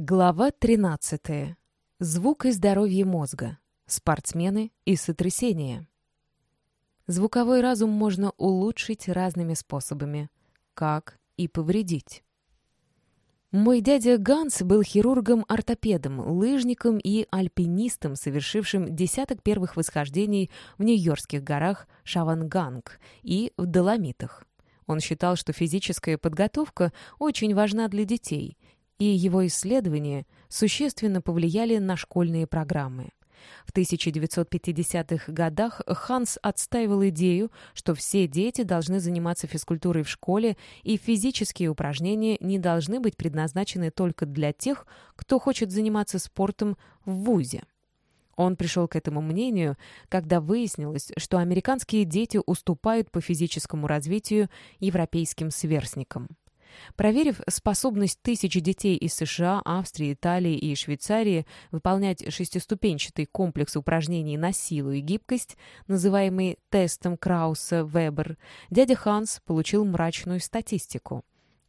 Глава 13. Звук и здоровье мозга. Спортсмены и сотрясения. Звуковой разум можно улучшить разными способами. Как и повредить. Мой дядя Ганс был хирургом-ортопедом, лыжником и альпинистом, совершившим десяток первых восхождений в Нью-Йоркских горах Шаванганг и в Доломитах. Он считал, что физическая подготовка очень важна для детей, и его исследования существенно повлияли на школьные программы. В 1950-х годах Ханс отстаивал идею, что все дети должны заниматься физкультурой в школе, и физические упражнения не должны быть предназначены только для тех, кто хочет заниматься спортом в вузе. Он пришел к этому мнению, когда выяснилось, что американские дети уступают по физическому развитию европейским сверстникам. Проверив способность тысяч детей из США, Австрии, Италии и Швейцарии выполнять шестиступенчатый комплекс упражнений на силу и гибкость, называемый тестом Крауса-Вебер, дядя Ханс получил мрачную статистику.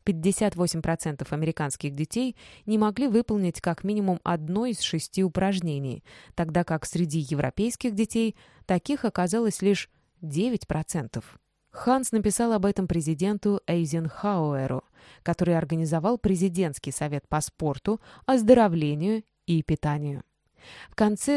58% американских детей не могли выполнить как минимум одно из 6 упражнений, тогда как среди европейских детей таких оказалось лишь 9%. Ханс написал об этом президенту Эйзенхауэру, который организовал президентский совет по спорту, оздоровлению и питанию. В конце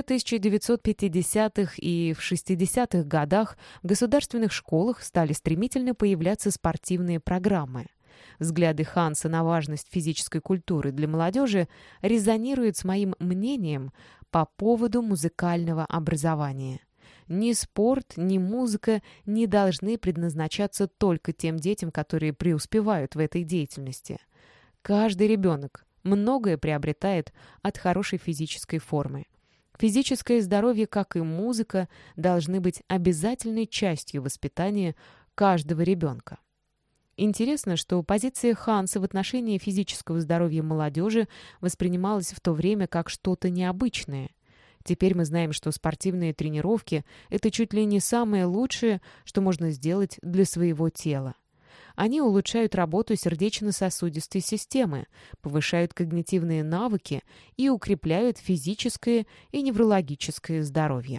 1950-х и в 60-х годах в государственных школах стали стремительно появляться спортивные программы. Взгляды Ханса на важность физической культуры для молодежи резонируют с моим мнением по поводу музыкального образования. Ни спорт, ни музыка не должны предназначаться только тем детям, которые преуспевают в этой деятельности. Каждый ребенок многое приобретает от хорошей физической формы. Физическое здоровье, как и музыка, должны быть обязательной частью воспитания каждого ребенка. Интересно, что позиция Ханса в отношении физического здоровья молодежи воспринималась в то время как что-то необычное. Теперь мы знаем, что спортивные тренировки – это чуть ли не самое лучшее, что можно сделать для своего тела. Они улучшают работу сердечно-сосудистой системы, повышают когнитивные навыки и укрепляют физическое и неврологическое здоровье.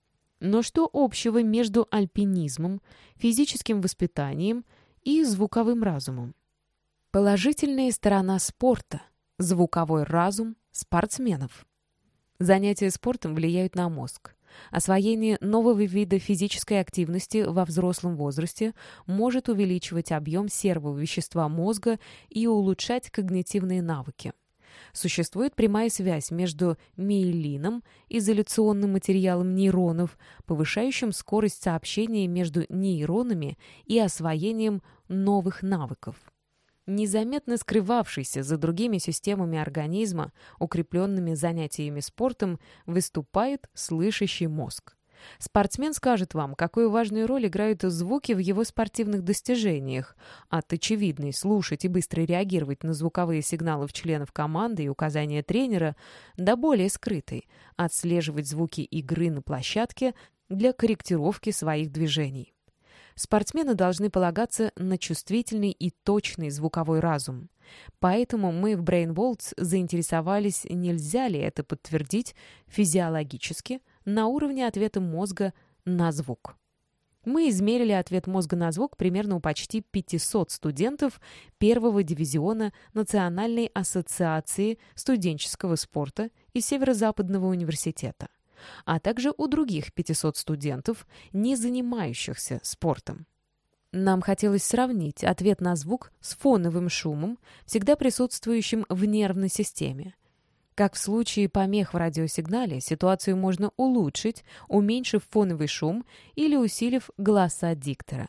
Но что общего между альпинизмом, физическим воспитанием и звуковым разумом? Положительная сторона спорта – звуковой разум спортсменов. Занятия спортом влияют на мозг. Освоение нового вида физической активности во взрослом возрасте может увеличивать объем серого вещества мозга и улучшать когнитивные навыки. Существует прямая связь между миелином, изоляционным материалом нейронов, повышающим скорость сообщения между нейронами и освоением новых навыков. Незаметно скрывавшийся за другими системами организма, укрепленными занятиями спортом, выступает слышащий мозг. Спортсмен скажет вам, какую важную роль играют звуки в его спортивных достижениях, от очевидной слушать и быстро реагировать на звуковые сигналы членов команды и указания тренера, до более скрытой отслеживать звуки игры на площадке для корректировки своих движений. Спортсмены должны полагаться на чувствительный и точный звуковой разум. Поэтому мы в BrainVolts заинтересовались, нельзя ли это подтвердить физиологически на уровне ответа мозга на звук. Мы измерили ответ мозга на звук примерно у почти 500 студентов первого дивизиона Национальной ассоциации студенческого спорта из Северо-Западного университета, а также у других 500 студентов, не занимающихся спортом. Нам хотелось сравнить ответ на звук с фоновым шумом, всегда присутствующим в нервной системе. Как в случае помех в радиосигнале, ситуацию можно улучшить, уменьшив фоновый шум или усилив голоса диктора.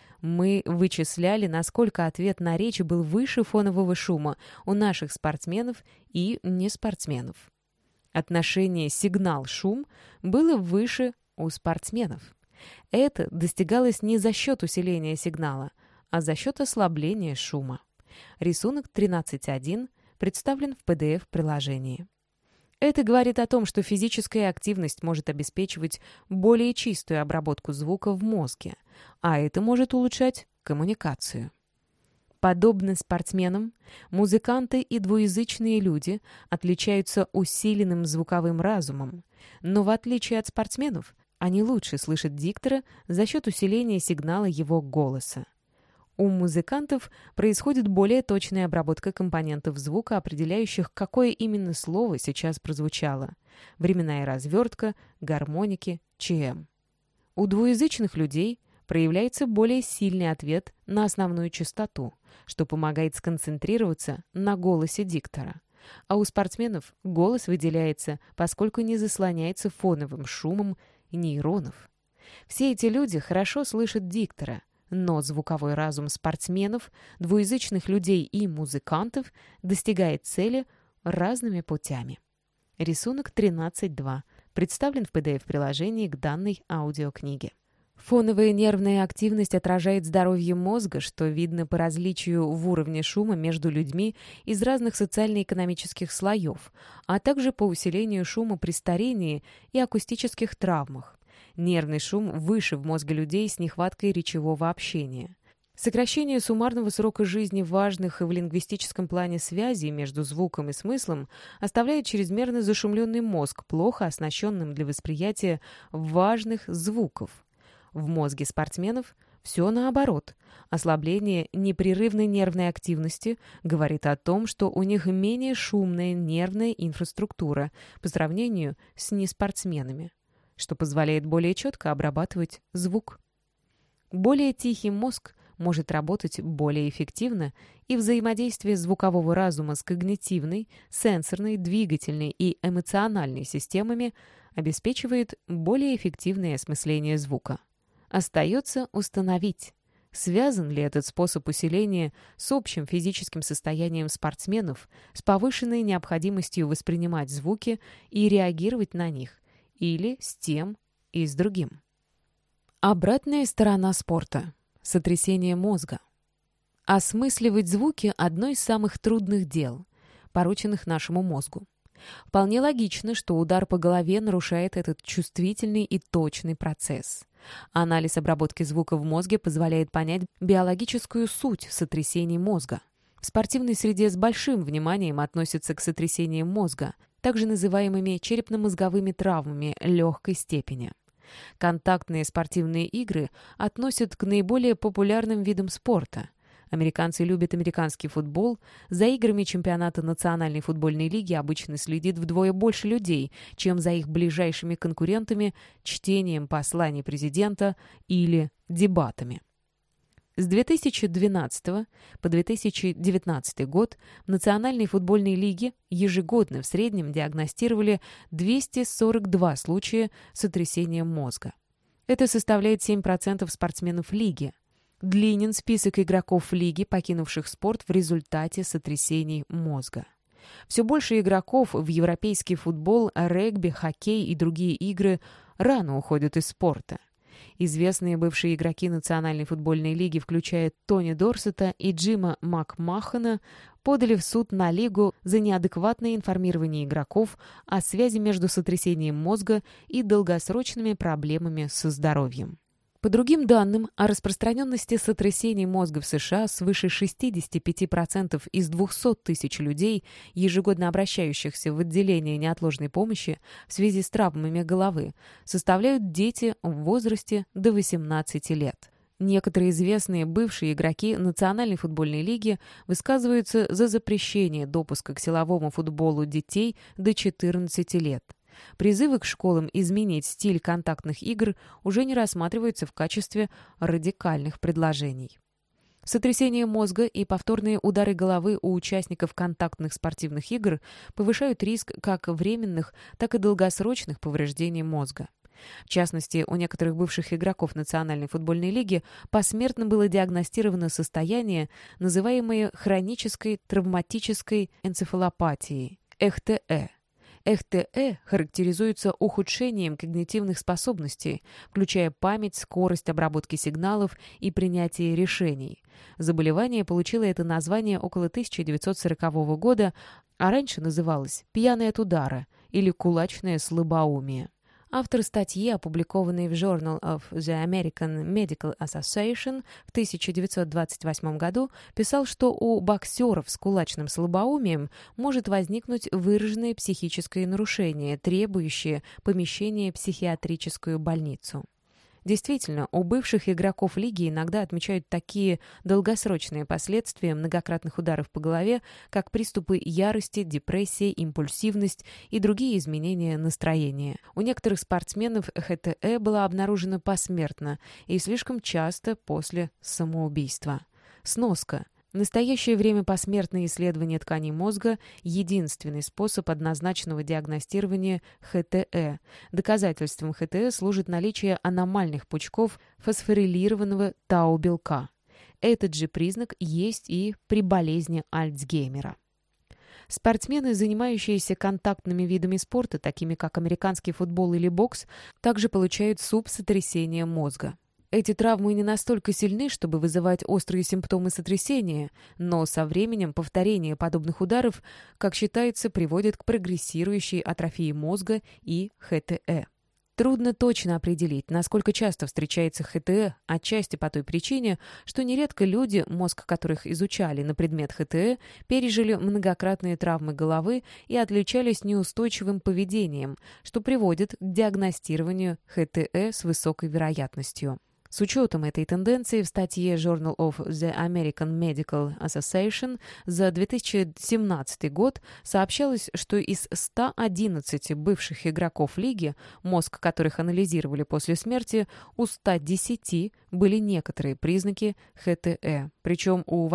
Мы вычисляли, насколько ответ на речь был выше фонового шума у наших спортсменов и неспортсменов. Отношение сигнал-шум было выше у спортсменов. Это достигалось не за счет усиления сигнала, а за счет ослабления шума. Рисунок 13.1 представлен в PDF-приложении. Это говорит о том, что физическая активность может обеспечивать более чистую обработку звука в мозге, а это может улучшать коммуникацию. Подобно спортсменам, музыканты и двуязычные люди отличаются усиленным звуковым разумом, но в отличие от спортсменов, они лучше слышат диктора за счет усиления сигнала его голоса. У музыкантов происходит более точная обработка компонентов звука, определяющих, какое именно слово сейчас прозвучало. Временная развертка, гармоники, ЧМ. У двуязычных людей проявляется более сильный ответ на основную частоту, что помогает сконцентрироваться на голосе диктора. А у спортсменов голос выделяется, поскольку не заслоняется фоновым шумом нейронов. Все эти люди хорошо слышат диктора, но звуковой разум спортсменов, двуязычных людей и музыкантов достигает цели разными путями. Рисунок 13.2 представлен в PDF-приложении к данной аудиокниге. Фоновая нервная активность отражает здоровье мозга, что видно по различию в уровне шума между людьми из разных социально-экономических слоев, а также по усилению шума при старении и акустических травмах. Нервный шум выше в мозге людей с нехваткой речевого общения. Сокращение суммарного срока жизни важных в лингвистическом плане связей между звуком и смыслом оставляет чрезмерно зашумленный мозг, плохо оснащенным для восприятия важных звуков. В мозге спортсменов все наоборот. Ослабление непрерывной нервной активности говорит о том, что у них менее шумная нервная инфраструктура по сравнению с неспортсменами, что позволяет более четко обрабатывать звук. Более тихий мозг может работать более эффективно, и взаимодействие звукового разума с когнитивной, сенсорной, двигательной и эмоциональной системами обеспечивает более эффективное осмысление звука. Остается установить, связан ли этот способ усиления с общим физическим состоянием спортсменов, с повышенной необходимостью воспринимать звуки и реагировать на них, или с тем и с другим. Обратная сторона спорта. Сотрясение мозга. Осмысливать звуки – одно из самых трудных дел, порученных нашему мозгу. Вполне логично, что удар по голове нарушает этот чувствительный и точный процесс. Анализ обработки звука в мозге позволяет понять биологическую суть сотрясений мозга. В спортивной среде с большим вниманием относятся к сотрясениям мозга, также называемыми черепно-мозговыми травмами легкой степени. Контактные спортивные игры относят к наиболее популярным видам спорта. Американцы любят американский футбол. За играми чемпионата Национальной футбольной лиги обычно следит вдвое больше людей, чем за их ближайшими конкурентами, чтением посланий президента или дебатами. С 2012 по 2019 год в Национальной футбольной лиге ежегодно в среднем диагностировали 242 случая сотрясения мозга. Это составляет 7% спортсменов лиги. Длинен список игроков лиги, покинувших спорт в результате сотрясений мозга. Все больше игроков в европейский футбол, регби, хоккей и другие игры рано уходят из спорта. Известные бывшие игроки Национальной футбольной лиги, включая Тони Дорсета и Джима Макмахана, подали в суд на лигу за неадекватное информирование игроков о связи между сотрясением мозга и долгосрочными проблемами со здоровьем. По другим данным, о распространенности сотрясений мозга в США свыше 65% из 200 тысяч людей, ежегодно обращающихся в отделение неотложной помощи в связи с травмами головы, составляют дети в возрасте до 18 лет. Некоторые известные бывшие игроки Национальной футбольной лиги высказываются за запрещение допуска к силовому футболу детей до 14 лет. Призывы к школам изменить стиль контактных игр уже не рассматриваются в качестве радикальных предложений. Сотрясение мозга и повторные удары головы у участников контактных спортивных игр повышают риск как временных, так и долгосрочных повреждений мозга. В частности, у некоторых бывших игроков Национальной футбольной лиги посмертно было диагностировано состояние, называемое хронической травматической энцефалопатией – ЭХТЭ. ЭХТЭ характеризуется ухудшением когнитивных способностей, включая память, скорость обработки сигналов и принятие решений. Заболевание получило это название около 1940 года, а раньше называлось «пьяный от удара» или «кулачное слабоумие». Автор статьи, опубликованной в Journal of the American Medical Association в 1928 году, писал, что у боксеров с кулачным слабоумием может возникнуть выраженное психическое нарушение, требующее помещения в психиатрическую больницу. Действительно, у бывших игроков лиги иногда отмечают такие долгосрочные последствия многократных ударов по голове, как приступы ярости, депрессия, импульсивность и другие изменения настроения. У некоторых спортсменов ХТЭ была обнаружена посмертно и слишком часто после самоубийства. Сноска. В настоящее время посмертное исследование тканей мозга – единственный способ однозначного диагностирования ХТЭ. Доказательством ХТЭ служит наличие аномальных пучков фосфорилированного тау-белка. Этот же признак есть и при болезни Альцгеймера. Спортсмены, занимающиеся контактными видами спорта, такими как американский футбол или бокс, также получают сотрясение мозга. Эти травмы не настолько сильны, чтобы вызывать острые симптомы сотрясения, но со временем повторение подобных ударов, как считается, приводит к прогрессирующей атрофии мозга и ХТЭ. Трудно точно определить, насколько часто встречается ХТЭ, отчасти по той причине, что нередко люди, мозг которых изучали на предмет ХТЭ, пережили многократные травмы головы и отличались неустойчивым поведением, что приводит к диагностированию ХТЭ с высокой вероятностью. С учетом этой тенденции в статье Journal of the American Medical Association за 2017 год сообщалось, что из 111 бывших игроков лиги, мозг которых анализировали после смерти, у 110 были некоторые признаки ХТЭ. Причем у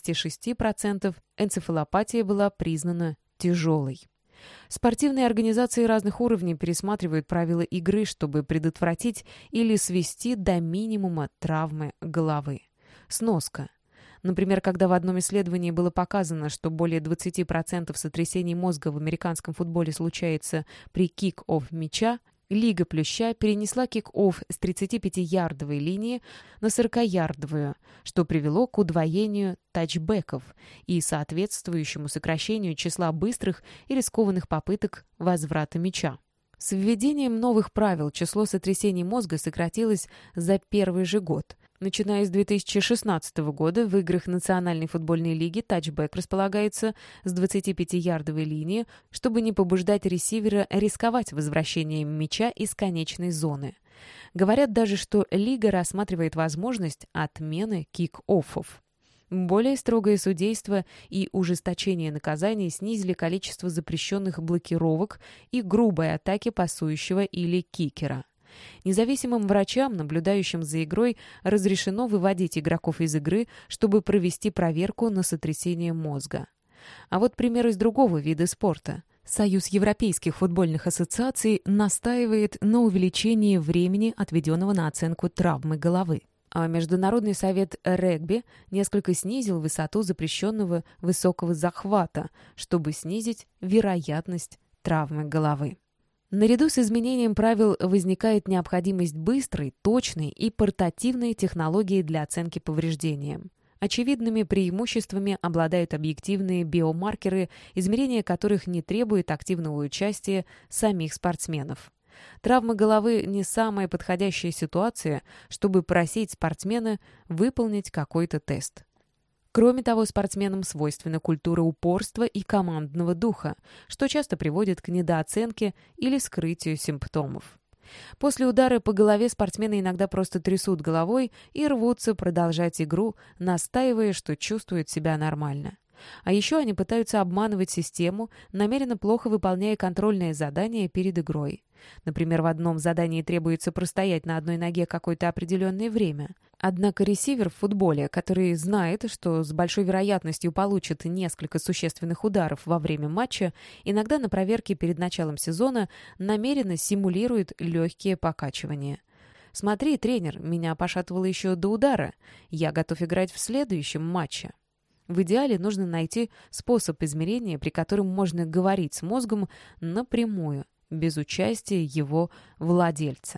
86% энцефалопатия была признана тяжелой. Спортивные организации разных уровней пересматривают правила игры, чтобы предотвратить или свести до минимума травмы головы. Сноска. Например, когда в одном исследовании было показано, что более 20% сотрясений мозга в американском футболе случается при кик-офф мяча, Лига Плюща перенесла кик-офф с 35-ярдовой линии на 40-ярдовую, что привело к удвоению тачбеков и соответствующему сокращению числа быстрых и рискованных попыток возврата мяча. С введением новых правил число сотрясений мозга сократилось за первый же год. Начиная с 2016 года в играх Национальной футбольной лиги тачбэк располагается с 25-ярдовой линии, чтобы не побуждать ресивера рисковать возвращением мяча из конечной зоны. Говорят даже, что лига рассматривает возможность отмены кик-оффов. Более строгое судейство и ужесточение наказаний снизили количество запрещенных блокировок и грубой атаки пасующего или кикера. Независимым врачам, наблюдающим за игрой, разрешено выводить игроков из игры, чтобы провести проверку на сотрясение мозга. А вот пример из другого вида спорта. Союз Европейских футбольных ассоциаций настаивает на увеличении времени, отведенного на оценку травмы головы. А Международный совет регби несколько снизил высоту запрещенного высокого захвата, чтобы снизить вероятность травмы головы. Наряду с изменением правил возникает необходимость быстрой, точной и портативной технологии для оценки повреждения. Очевидными преимуществами обладают объективные биомаркеры, измерение которых не требует активного участия самих спортсменов. Травма головы не самая подходящая ситуация, чтобы просить спортсмена выполнить какой-то тест. Кроме того, спортсменам свойственна культура упорства и командного духа, что часто приводит к недооценке или скрытию симптомов. После удара по голове спортсмены иногда просто трясут головой и рвутся продолжать игру, настаивая, что чувствуют себя нормально. А еще они пытаются обманывать систему, намеренно плохо выполняя контрольные задания перед игрой. Например, в одном задании требуется простоять на одной ноге какое-то определенное время. Однако ресивер в футболе, который знает, что с большой вероятностью получит несколько существенных ударов во время матча, иногда на проверке перед началом сезона намеренно симулирует легкие покачивания. «Смотри, тренер, меня пошатывало еще до удара. Я готов играть в следующем матче». В идеале нужно найти способ измерения, при котором можно говорить с мозгом напрямую, без участия его владельца.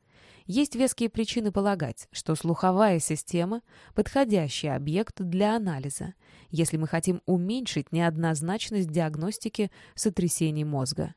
Есть веские причины полагать, что слуховая система – подходящий объект для анализа, если мы хотим уменьшить неоднозначность диагностики сотрясений мозга.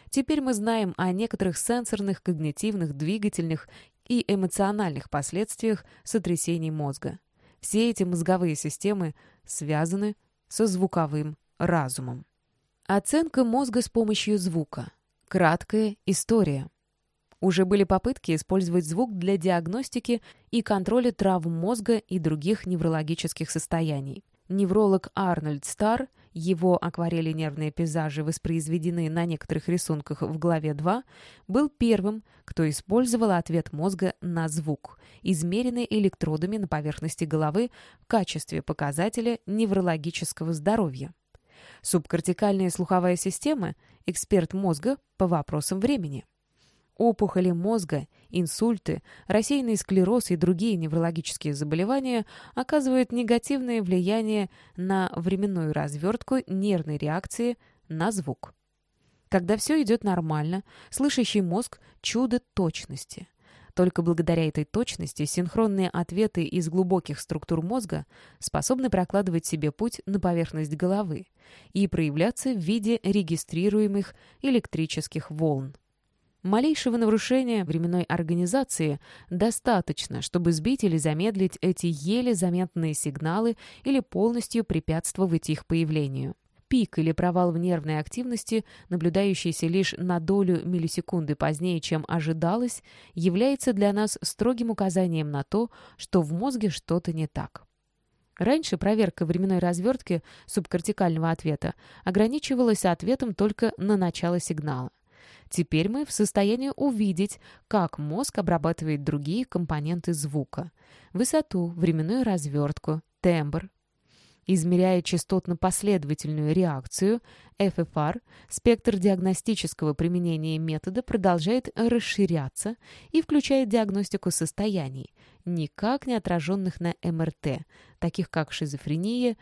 Теперь мы знаем о некоторых сенсорных, когнитивных, двигательных и эмоциональных последствиях сотрясений мозга. Все эти мозговые системы связаны со звуковым разумом. Оценка мозга с помощью звука. Краткая история. Уже были попытки использовать звук для диагностики и контроля травм мозга и других неврологических состояний. Невролог Арнольд Старр, его акварели нервные пейзажи воспроизведены на некоторых рисунках в главе 2, был первым, кто использовал ответ мозга на звук, измеренный электродами на поверхности головы в качестве показателя неврологического здоровья. Субкортикальная слуховая система – эксперт мозга по вопросам времени. Опухоли мозга, инсульты, рассеянный склероз и другие неврологические заболевания оказывают негативное влияние на временную развертку нервной реакции на звук. Когда все идет нормально, слышащий мозг – чудо точности. Только благодаря этой точности синхронные ответы из глубоких структур мозга способны прокладывать себе путь на поверхность головы и проявляться в виде регистрируемых электрических волн. Малейшего нарушения временной организации достаточно, чтобы сбить или замедлить эти еле заметные сигналы или полностью препятствовать их появлению. Пик или провал в нервной активности, наблюдающийся лишь на долю миллисекунды позднее, чем ожидалось, является для нас строгим указанием на то, что в мозге что-то не так. Раньше проверка временной развертки субкортикального ответа ограничивалась ответом только на начало сигнала. Теперь мы в состоянии увидеть, как мозг обрабатывает другие компоненты звука – высоту, временную развертку, тембр. Измеряя частотно-последовательную реакцию, ФФР, спектр диагностического применения метода продолжает расширяться и включает диагностику состояний, никак не отраженных на МРТ, таких как шизофрения,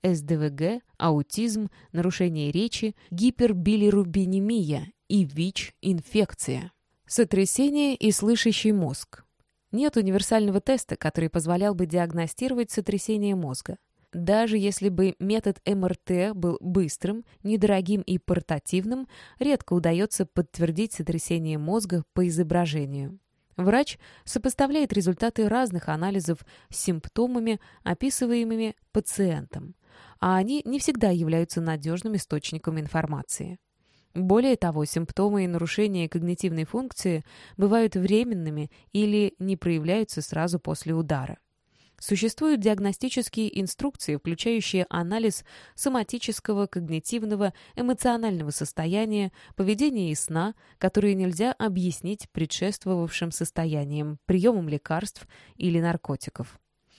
СДВГ, аутизм, нарушение речи, гипербилирубинемия и ВИЧ-инфекция. Сотрясение и слышащий мозг. Нет универсального теста, который позволял бы диагностировать сотрясение мозга. Даже если бы метод МРТ был быстрым, недорогим и портативным, редко удается подтвердить сотрясение мозга по изображению. Врач сопоставляет результаты разных анализов с симптомами, описываемыми пациентом, а они не всегда являются надежным источником информации. Более того, симптомы и нарушения когнитивной функции бывают временными или не проявляются сразу после удара. Существуют диагностические инструкции, включающие анализ соматического, когнитивного, эмоционального состояния, поведения и сна, которые нельзя объяснить предшествовавшим состоянием, приемом лекарств или наркотиков.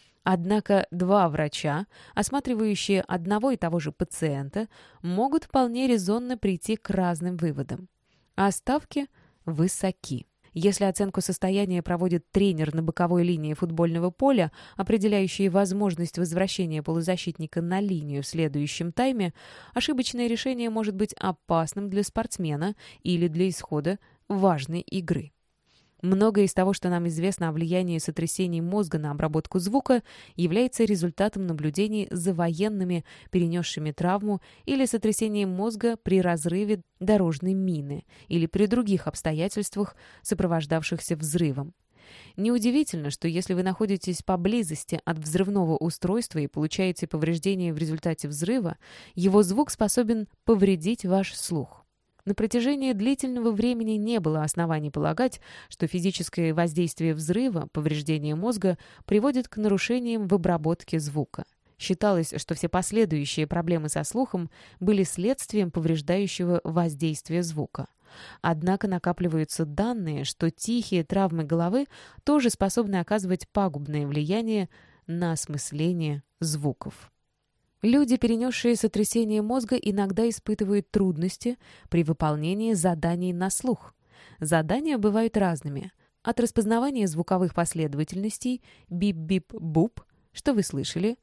Однако два врача, осматривающие одного и того же пациента, могут вполне резонно прийти к разным выводам. А ставки высоки. Если оценку состояния проводит тренер на боковой линии футбольного поля, определяющий возможность возвращения полузащитника на линию в следующем тайме, ошибочное решение может быть опасным для спортсмена или для исхода важной игры. Многое из того, что нам известно о влиянии сотрясений мозга на обработку звука, является результатом наблюдений за военными, перенесшими травму, или сотрясением мозга при разрыве дорожной мины или при других обстоятельствах, сопровождавшихся взрывом. Неудивительно, что если вы находитесь поблизости от взрывного устройства и получаете повреждения в результате взрыва, его звук способен повредить ваш слух. На протяжении длительного времени не было оснований полагать, что физическое воздействие взрыва, повреждение мозга, приводит к нарушениям в обработке звука. Считалось, что все последующие проблемы со слухом были следствием повреждающего воздействия звука. Однако накапливаются данные, что тихие травмы головы тоже способны оказывать пагубное влияние на осмысление звуков. Люди, перенесшие сотрясение мозга, иногда испытывают трудности при выполнении заданий на слух. Задания бывают разными. От распознавания звуковых последовательностей бип-бип-буп, что вы слышали,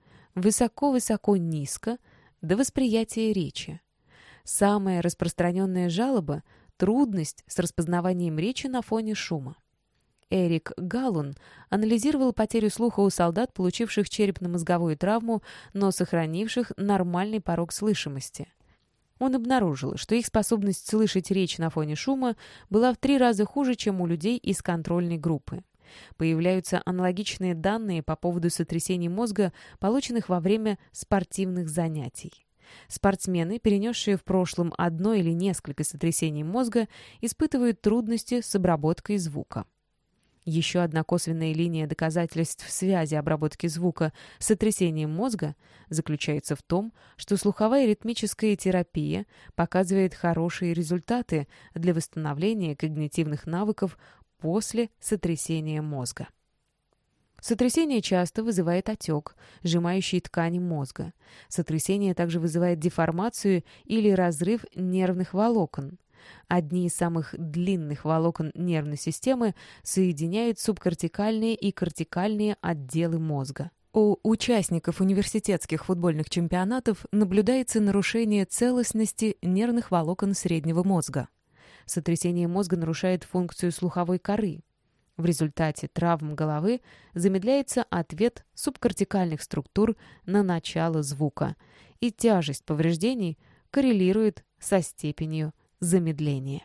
высоко-высоко-низко, до восприятия речи. Самая распространенная жалоба – трудность с распознаванием речи на фоне шума. Эрик Галлун анализировал потерю слуха у солдат, получивших черепно-мозговую травму, но сохранивших нормальный порог слышимости. Он обнаружил, что их способность слышать речь на фоне шума была в 3 раза хуже, чем у людей из контрольной группы. Появляются аналогичные данные по поводу сотрясений мозга, полученных во время спортивных занятий. Спортсмены, перенесшие в прошлом одно или несколько сотрясений мозга, испытывают трудности с обработкой звука. Еще одна косвенная линия доказательств связи обработки звука с сотрясением мозга заключается в том, что слуховая ритмическая терапия показывает хорошие результаты для восстановления когнитивных навыков после сотрясения мозга. Сотрясение часто вызывает отек, сжимающий ткани мозга. Сотрясение также вызывает деформацию или разрыв нервных волокон. Одни из самых длинных волокон нервной системы соединяют субкортикальные и кортикальные отделы мозга. У участников университетских футбольных чемпионатов наблюдается нарушение целостности нервных волокон среднего мозга. Сотрясение мозга нарушает функцию слуховой коры. В результате травм головы замедляется ответ субкортикальных структур на начало звука, и тяжесть повреждений коррелирует со степенью замедления.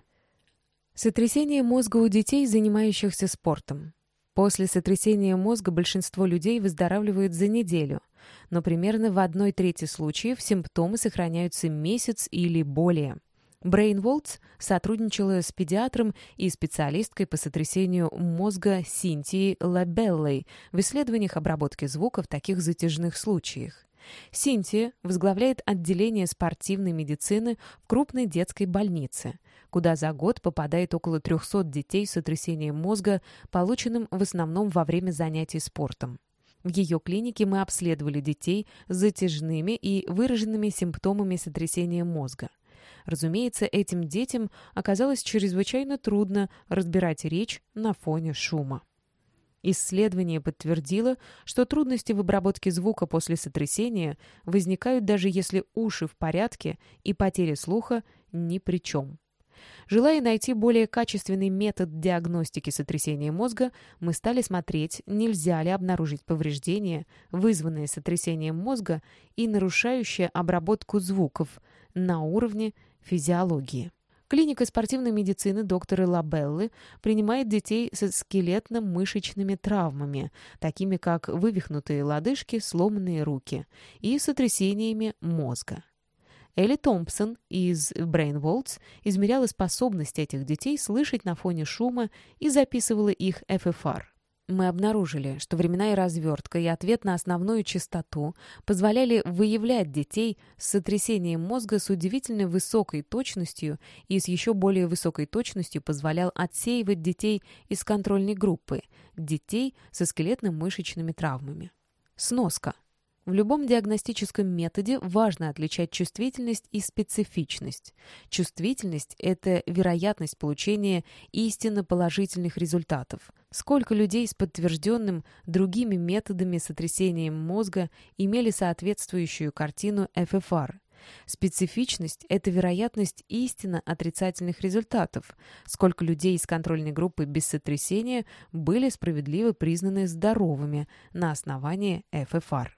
Сотрясение мозга у детей, занимающихся спортом. После сотрясения мозга большинство людей выздоравливают за неделю, но примерно в 1/3 случаев симптомы сохраняются месяц или более. Брейн Волтс сотрудничала с педиатром и специалисткой по сотрясению мозга Синтией Лабеллой в исследованиях обработки звука в таких затяжных случаях. Синтия возглавляет отделение спортивной медицины в крупной детской больнице, куда за год попадает около 300 детей с сотрясением мозга, полученным в основном во время занятий спортом. В ее клинике мы обследовали детей с затяжными и выраженными симптомами сотрясения мозга. Разумеется, этим детям оказалось чрезвычайно трудно разбирать речь на фоне шума. Исследование подтвердило, что трудности в обработке звука после сотрясения возникают даже если уши в порядке и потеря слуха ни при чем. Желая найти более качественный метод диагностики сотрясения мозга, мы стали смотреть, нельзя ли обнаружить повреждения, вызванные сотрясением мозга и нарушающие обработку звуков на уровне физиологии. Клиника спортивной медицины доктора Лабеллы принимает детей со скелетно-мышечными травмами, такими как вывихнутые лодыжки, сломанные руки, и сотрясениями мозга. Элли Томпсон из Brain Volts измеряла способность этих детей слышать на фоне шума и записывала их ФФР. Мы обнаружили, что временная развертка и ответ на основную частоту позволяли выявлять детей с сотрясением мозга с удивительно высокой точностью и с еще более высокой точностью позволял отсеивать детей из контрольной группы, детей со скелетно-мышечными травмами. Сноска. В любом диагностическом методе важно отличать чувствительность и специфичность. Чувствительность – это вероятность получения истинно положительных результатов. Сколько людей с подтвержденным другими методами сотрясением мозга имели соответствующую картину ФФР? Специфичность – это вероятность истинно отрицательных результатов. Сколько людей из контрольной группы без сотрясения были справедливо признаны здоровыми на основании ФФР.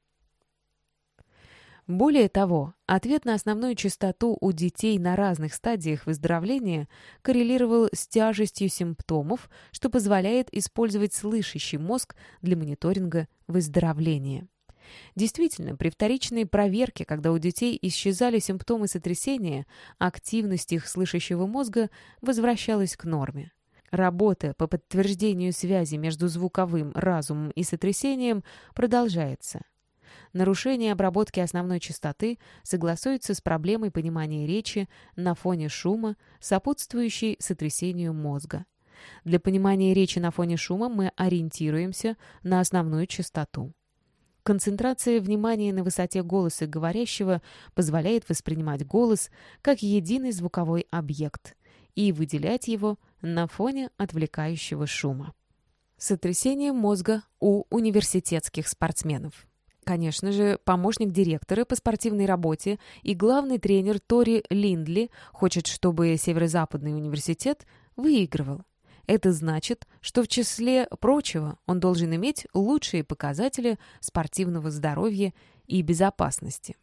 Более того, ответ на основную частоту у детей на разных стадиях выздоровления коррелировал с тяжестью симптомов, что позволяет использовать слышащий мозг для мониторинга выздоровления. Действительно, при вторичной проверке, когда у детей исчезали симптомы сотрясения, активность их слышащего мозга возвращалась к норме. Работа по подтверждению связи между звуковым разумом и сотрясением продолжается. Нарушение обработки основной частоты согласуется с проблемой понимания речи на фоне шума, сопутствующей сотрясению мозга. Для понимания речи на фоне шума мы ориентируемся на основную частоту. Концентрация внимания на высоте голоса говорящего позволяет воспринимать голос как единый звуковой объект и выделять его на фоне отвлекающего шума. Сотрясение мозга у университетских спортсменов. Конечно же, помощник директора по спортивной работе и главный тренер Тори Линдли хочет, чтобы Северо-Западный университет выигрывал. Это значит, что в числе прочего он должен иметь лучшие показатели спортивного здоровья и безопасности.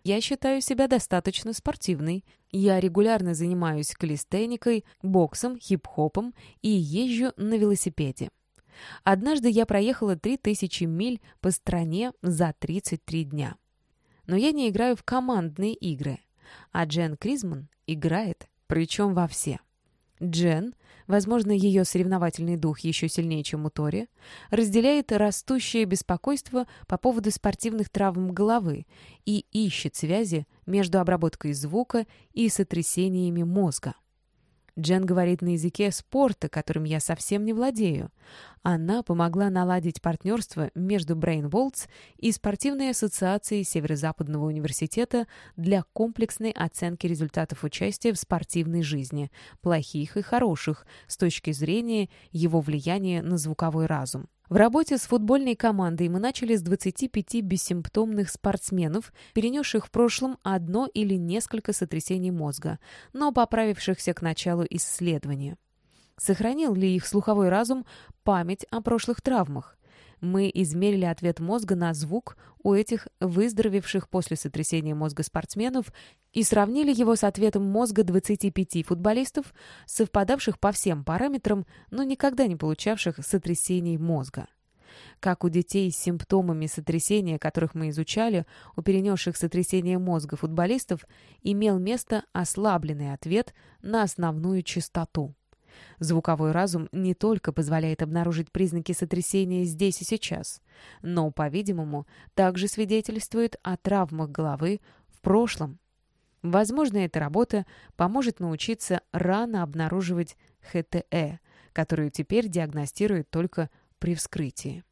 Я считаю себя достаточно спортивной. Я регулярно занимаюсь калистеникой, боксом, хип-хопом и езжу на велосипеде. Однажды я проехала 3000 миль по стране за 33 дня. Но я не играю в командные игры, а Джен Кризман играет, причем во все. Джен, возможно, ее соревновательный дух еще сильнее, чем у Тори, разделяет растущее беспокойство по поводу спортивных травм головы и ищет связи между обработкой звука и сотрясениями мозга. Джен говорит на языке спорта, которым я совсем не владею. Она помогла наладить партнерство между Brainwolds и Спортивной ассоциацией Северо-Западного университета для комплексной оценки результатов участия в спортивной жизни, плохих и хороших, с точки зрения его влияния на звуковой разум. В работе с футбольной командой мы начали с 25 бессимптомных спортсменов, перенесших в прошлом одно или несколько сотрясений мозга, но поправившихся к началу исследования. Сохранил ли их слуховой разум память о прошлых травмах? Мы измерили ответ мозга на звук у этих выздоровевших после сотрясения мозга спортсменов и сравнили его с ответом мозга 25 футболистов, совпадавших по всем параметрам, но никогда не получавших сотрясений мозга. Как у детей с симптомами сотрясения, которых мы изучали, у перенесших сотрясение мозга футболистов, имел место ослабленный ответ на основную частоту. Звуковой разум не только позволяет обнаружить признаки сотрясения здесь и сейчас, но, по-видимому, также свидетельствует о травмах головы в прошлом. Возможно, эта работа поможет научиться рано обнаруживать ХТЭ, которую теперь диагностируют только при вскрытии.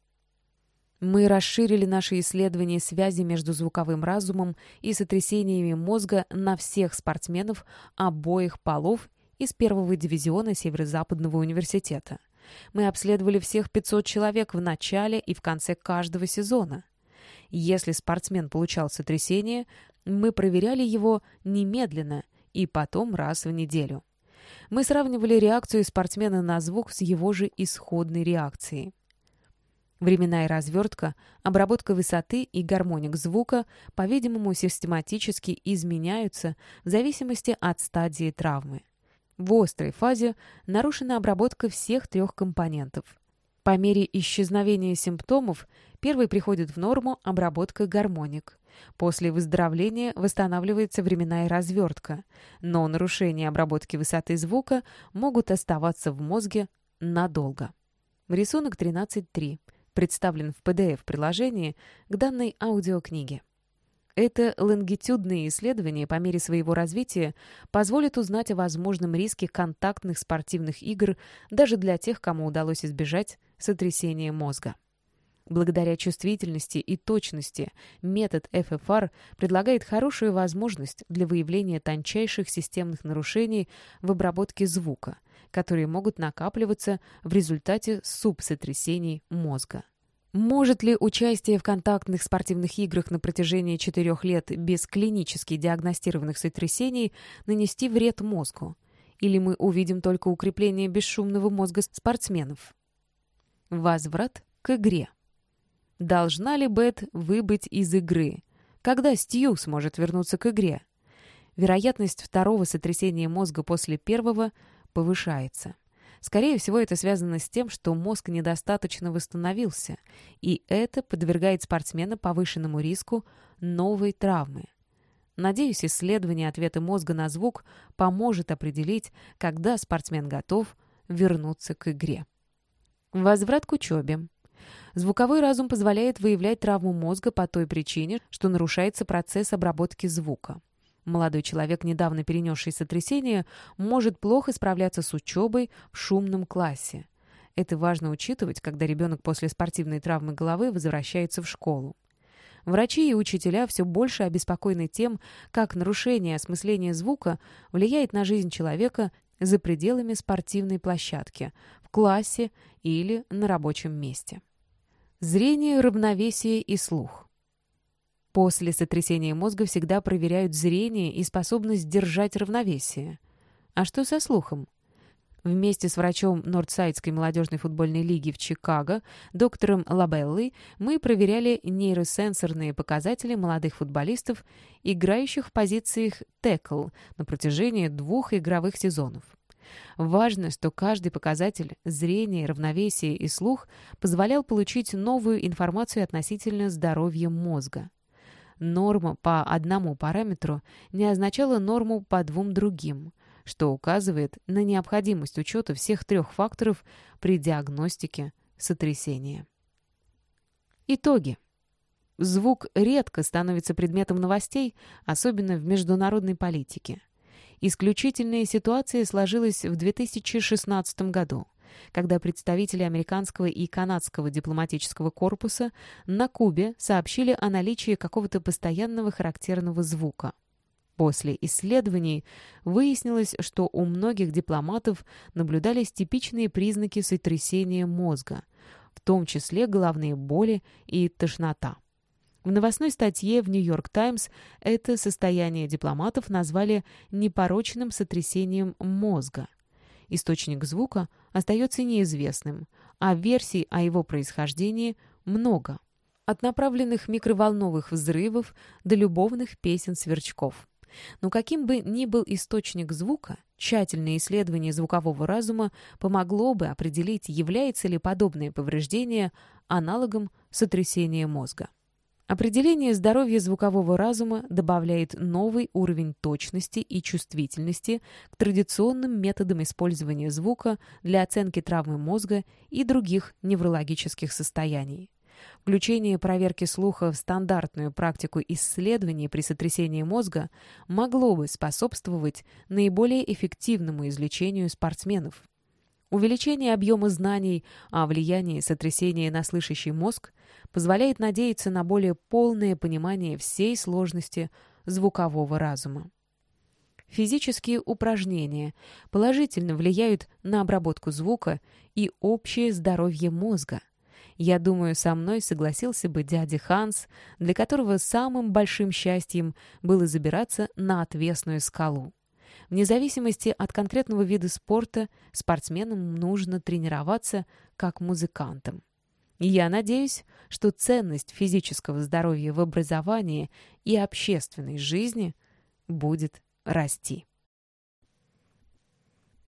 Мы расширили наши исследования связи между звуковым разумом и сотрясениями мозга на всех спортсменов обоих полов из первого дивизиона Северо-Западного университета. Мы обследовали всех 500 человек в начале и в конце каждого сезона. Если спортсмен получал сотрясение, мы проверяли его немедленно и потом раз в неделю. Мы сравнивали реакцию спортсмена на звук с его же исходной реакцией. Временная развертка, обработка высоты и гармоник звука, по-видимому, систематически изменяются в зависимости от стадии травмы. В острой фазе нарушена обработка всех 3 компонентов. По мере исчезновения симптомов первой приходит в норму обработка гармоник. После выздоровления восстанавливается временная развертка, но нарушения обработки высоты звука могут оставаться в мозге надолго. Рисунок 13.3 представлен в PDF-приложении к данной аудиокниге. Это лонгитюдные исследования по мере своего развития позволят узнать о возможном риске контактных спортивных игр даже для тех, кому удалось избежать сотрясения мозга. Благодаря чувствительности и точности метод ФФР предлагает хорошую возможность для выявления тончайших системных нарушений в обработке звука, которые могут накапливаться в результате субсотрясений мозга. Может ли участие в контактных спортивных играх на протяжении 4 лет без клинически диагностированных сотрясений нанести вред мозгу? Или мы увидим только укрепление бесшумного мозга спортсменов? Возврат к игре. Должна ли Бет выбыть из игры? Когда Стью сможет вернуться к игре? Вероятность второго сотрясения мозга после первого повышается. Скорее всего, это связано с тем, что мозг недостаточно восстановился, и это подвергает спортсмена повышенному риску новой травмы. Надеюсь, исследование ответа мозга на звук поможет определить, когда спортсмен готов вернуться к игре. Возврат к учебе. Звуковой разум позволяет выявлять травму мозга по той причине, что нарушается процесс обработки звука. Молодой человек, недавно перенесший сотрясение, может плохо справляться с учебой в шумном классе. Это важно учитывать, когда ребенок после спортивной травмы головы возвращается в школу. Врачи и учителя все больше обеспокоены тем, как нарушение осмысления звука влияет на жизнь человека за пределами спортивной площадки, в классе или на рабочем месте. Зрение, равновесие и слух. После сотрясения мозга всегда проверяют зрение и способность держать равновесие. А что со слухом? Вместе с врачом Нордсайдской молодежной футбольной лиги в Чикаго, доктором Лабеллой, мы проверяли нейросенсорные показатели молодых футболистов, играющих в позициях текл на протяжении 2 игровых сезонов. Важно, что каждый показатель зрения, равновесия и слух позволял получить новую информацию относительно здоровья мозга. Норма по одному параметру не означала норму по 2 другим, что указывает на необходимость учета всех 3 факторов при диагностике сотрясения. Итоги. Звук редко становится предметом новостей, особенно в международной политике. Исключительная ситуация сложилась в 2016 году, когда представители американского и канадского дипломатического корпуса на Кубе сообщили о наличии какого-то постоянного характерного звука. После исследований выяснилось, что у многих дипломатов наблюдались типичные признаки сотрясения мозга, в том числе головные боли и тошнота. В новостной статье в «Нью-Йорк Таймс» это состояние дипломатов назвали непорочным сотрясением мозга. Источник звука остается неизвестным, а версий о его происхождении много. От направленных микроволновых взрывов до любовных песен сверчков. Но каким бы ни был источник звука, тщательное исследование звукового разума помогло бы определить, является ли подобное повреждение аналогом сотрясения мозга. Определение здоровья звукового разума добавляет новый уровень точности и чувствительности к традиционным методам использования звука для оценки травмы мозга и других неврологических состояний. Включение проверки слуха в стандартную практику исследований при сотрясении мозга могло бы способствовать наиболее эффективному излечению спортсменов. Увеличение объема знаний о влиянии сотрясения на слышащий мозг позволяет надеяться на более полное понимание всей сложности звукового разума. Физические упражнения положительно влияют на обработку звука и общее здоровье мозга. Я думаю, со мной согласился бы дядя Ханс, для которого самым большим счастьем было забираться на отвесную скалу. Вне зависимости от конкретного вида спорта спортсменам нужно тренироваться как музыкантам. И я надеюсь, что ценность физического здоровья в образовании и общественной жизни будет расти.